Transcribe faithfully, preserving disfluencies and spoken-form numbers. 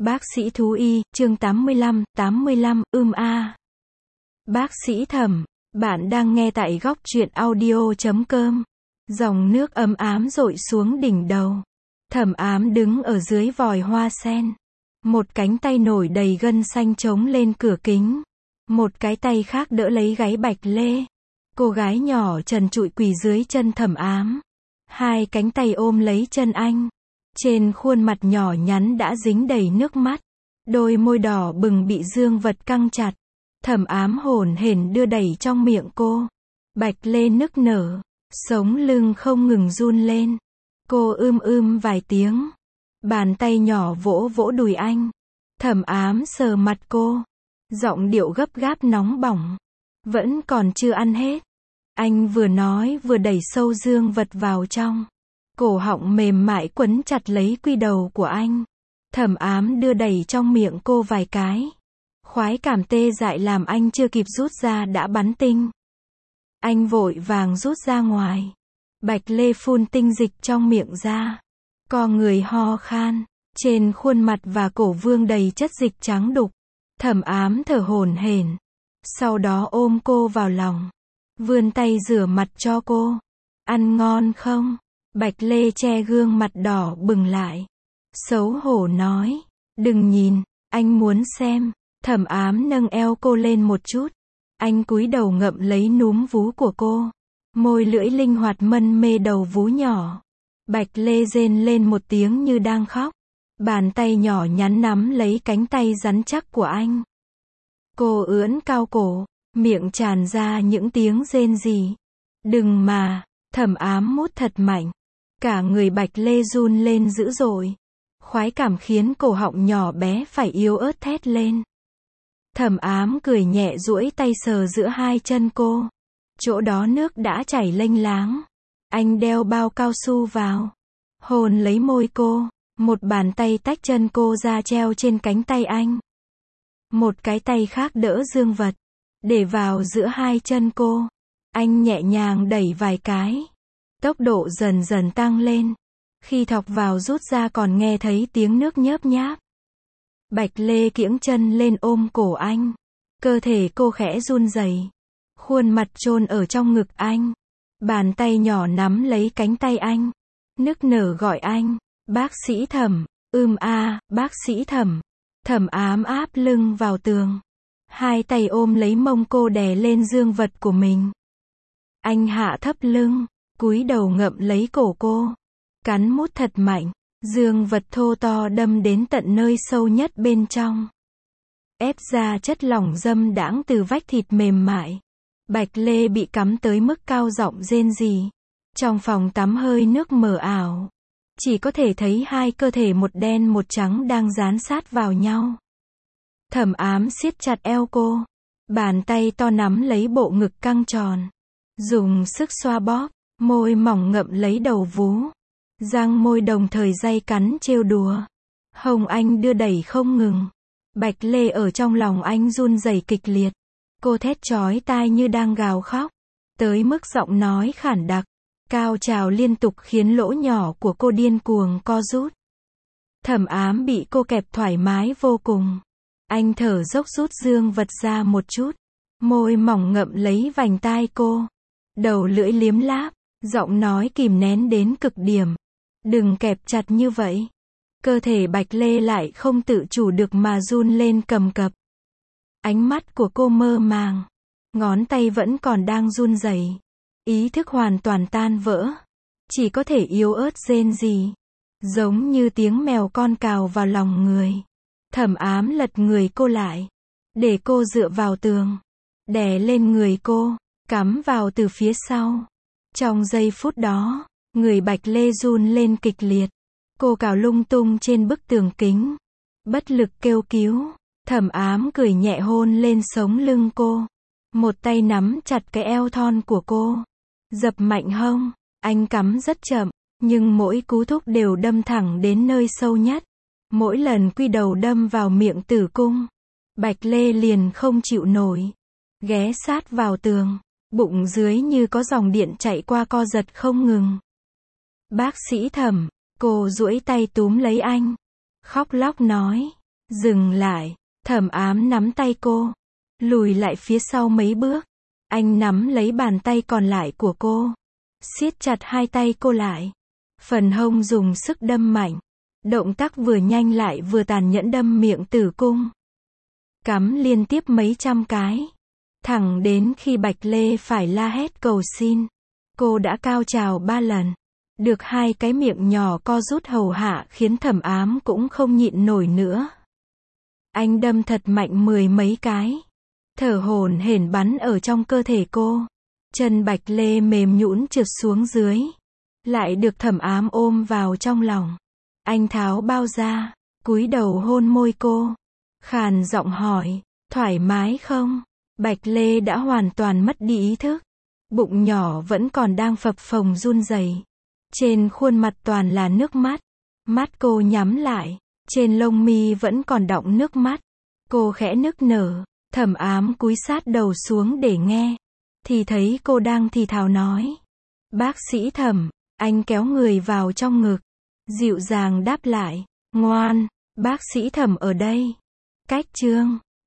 Bác sĩ thú y, chương tám mươi lăm, tám mươi lăm, ưm a. Bác sĩ Thẩm, bạn đang nghe tại góc truyện audio chấm com. Dòng nước ấm ám dội xuống đỉnh đầu. Thẩm Ám đứng ở dưới vòi hoa sen. Một cánh tay nổi đầy gân xanh chống lên cửa kính. Một cái tay khác đỡ lấy gáy Bạch Lê. Cô gái nhỏ trần trụi quỳ dưới chân Thẩm Ám. Hai cánh tay ôm lấy chân anh. Trên khuôn mặt nhỏ nhắn đã dính đầy nước mắt. Đôi môi đỏ bừng bị dương vật căng chặt. Thẩm Ám hổn hển đưa đẩy trong miệng cô. Bạch Lê nức nở. Sống lưng không ngừng run lên. Cô ưm ưm vài tiếng. Bàn tay nhỏ vỗ vỗ đùi anh. Thẩm Ám sờ mặt cô. Giọng điệu gấp gáp nóng bỏng. Vẫn còn chưa ăn hết. Anh vừa nói vừa đẩy sâu dương vật vào trong. Cổ họng mềm mại quấn chặt lấy quy đầu của anh. Thẩm Ám đưa đẩy trong miệng cô vài cái. Khoái cảm tê dại làm anh chưa kịp rút ra đã bắn tinh. Anh vội vàng rút ra ngoài. Bạch Lê phun tinh dịch trong miệng ra. Co người ho khan. Trên khuôn mặt và cổ vương đầy chất dịch trắng đục. Thẩm Ám thở hổn hển. Sau đó ôm cô vào lòng. Vươn tay rửa mặt cho cô. Ăn ngon không? Bạch Lê che gương mặt đỏ bừng lại. Xấu hổ nói. Đừng nhìn, anh muốn xem. Thẩm Ám nâng eo cô lên một chút. Anh cúi đầu ngậm lấy núm vú của cô. Môi lưỡi linh hoạt mân mê đầu vú nhỏ. Bạch Lê rên lên một tiếng như đang khóc. Bàn tay nhỏ nhắn nắm lấy cánh tay rắn chắc của anh. Cô ưỡn cao cổ, miệng tràn ra những tiếng rên rỉ. Đừng mà, Thẩm Ám mút thật mạnh. Cả người Bạch Lê run lên dữ dội. Khoái cảm khiến cổ họng nhỏ bé phải yếu ớt thét lên. Thẩm Ám cười nhẹ duỗi tay sờ giữa hai chân cô. Chỗ đó nước đã chảy lênh láng. Anh đeo bao cao su vào. Hôn lấy môi cô. Một bàn tay tách chân cô ra treo trên cánh tay anh. Một cái tay khác đỡ dương vật. Để vào giữa hai chân cô. Anh nhẹ nhàng đẩy vài cái. Tốc độ dần dần tăng lên. Khi thọc vào rút ra còn nghe thấy tiếng nước nhớp nháp. Bạch Lê kiễng chân lên ôm cổ anh. Cơ thể cô khẽ run rẩy. Khuôn mặt chôn ở trong ngực anh. Bàn tay nhỏ nắm lấy cánh tay anh. Nức nở gọi anh. Bác sĩ Thẩm. Ưm a, bác sĩ Thẩm. Thẩm Ám áp lưng vào tường. Hai tay ôm lấy mông cô đè lên dương vật của mình. Anh hạ thấp lưng. Cúi đầu ngậm lấy cổ cô. Cắn mút thật mạnh. Dương vật thô to đâm đến tận nơi sâu nhất bên trong. Ép ra chất lỏng dâm đãng từ vách thịt mềm mại. Bạch Lê bị cắm tới mức cao giọng rên rỉ. Trong phòng tắm hơi nước mờ ảo. Chỉ có thể thấy hai cơ thể một đen một trắng đang dán sát vào nhau. Thẩm Ám siết chặt eo cô. Bàn tay to nắm lấy bộ ngực căng tròn. Dùng sức xoa bóp. Môi mỏng ngậm lấy đầu vú. Răng môi đồng thời day cắn trêu đùa. Hông anh đưa đẩy không ngừng. Bạch Lê ở trong lòng anh run rẩy kịch liệt. Cô thét chói tai như đang gào khóc. Tới mức giọng nói khản đặc. Cao trào liên tục khiến lỗ nhỏ của cô điên cuồng co rút. Thẩm Ám bị cô kẹp thoải mái vô cùng. Anh thở dốc rút dương vật ra một chút. Môi mỏng ngậm lấy vành tai cô. Đầu lưỡi liếm láp. Giọng nói kìm nén đến cực điểm. Đừng kẹp chặt như vậy. Cơ thể Bạch Lê lại không tự chủ được mà run lên cầm cập. Ánh mắt của cô mơ màng. Ngón tay vẫn còn đang run rẩy. Ý thức hoàn toàn tan vỡ. Chỉ có thể yếu ớt rên rỉ. Giống như tiếng mèo con cào vào lòng người. Thẩm Ám lật người cô lại. Để cô dựa vào tường. Đè lên người cô. Cắm vào từ phía sau. Trong giây phút đó, người Bạch Lê run lên kịch liệt. Cô cào lung tung trên bức tường kính. Bất lực kêu cứu. Thẩm Ám cười nhẹ hôn lên sống lưng cô. Một tay nắm chặt cái eo thon của cô. Dập mạnh hông. Anh cắm rất chậm, nhưng mỗi cú thúc đều đâm thẳng đến nơi sâu nhất. Mỗi lần quy đầu đâm vào miệng tử cung. Bạch Lê liền không chịu nổi. Ghé sát vào tường. Bụng dưới như có dòng điện chạy qua co giật không ngừng. Bác sĩ Thẩm, cô duỗi tay túm lấy anh. Khóc lóc nói. Dừng lại, Thẩm Ám nắm tay cô, lùi lại phía sau mấy bước. Anh nắm lấy bàn tay còn lại của cô, siết chặt hai tay cô lại. Phần hông dùng sức đâm mạnh. Động tác vừa nhanh lại vừa tàn nhẫn đâm miệng tử cung. Cắm liên tiếp mấy trăm cái. Thẳng đến khi Bạch Lê phải la hét cầu xin. Cô đã cao trào ba lần. Được hai cái miệng nhỏ co rút hầu hạ khiến Thẩm Ám cũng không nhịn nổi nữa. Anh đâm thật mạnh mười mấy cái. Thở hổn hển bắn ở trong cơ thể cô. Chân Bạch Lê mềm nhũn trượt xuống dưới. Lại được Thẩm Ám ôm vào trong lòng. Anh tháo bao ra, cúi đầu hôn môi cô. Khàn giọng hỏi, thoải mái không? Bạch Lê đã hoàn toàn mất đi ý thức. Bụng nhỏ vẫn còn đang phập phồng run rẩy. Trên khuôn mặt toàn là nước mắt. Mắt cô nhắm lại. Trên lông mi vẫn còn đọng nước mắt. Cô khẽ nức nở. Thẩm Ám cúi sát đầu xuống để nghe. Thì thấy cô đang thì thào nói. Bác sĩ Thẩm, anh kéo người vào trong ngực. Dịu dàng đáp lại. Ngoan, bác sĩ Thẩm ở đây. Cách chương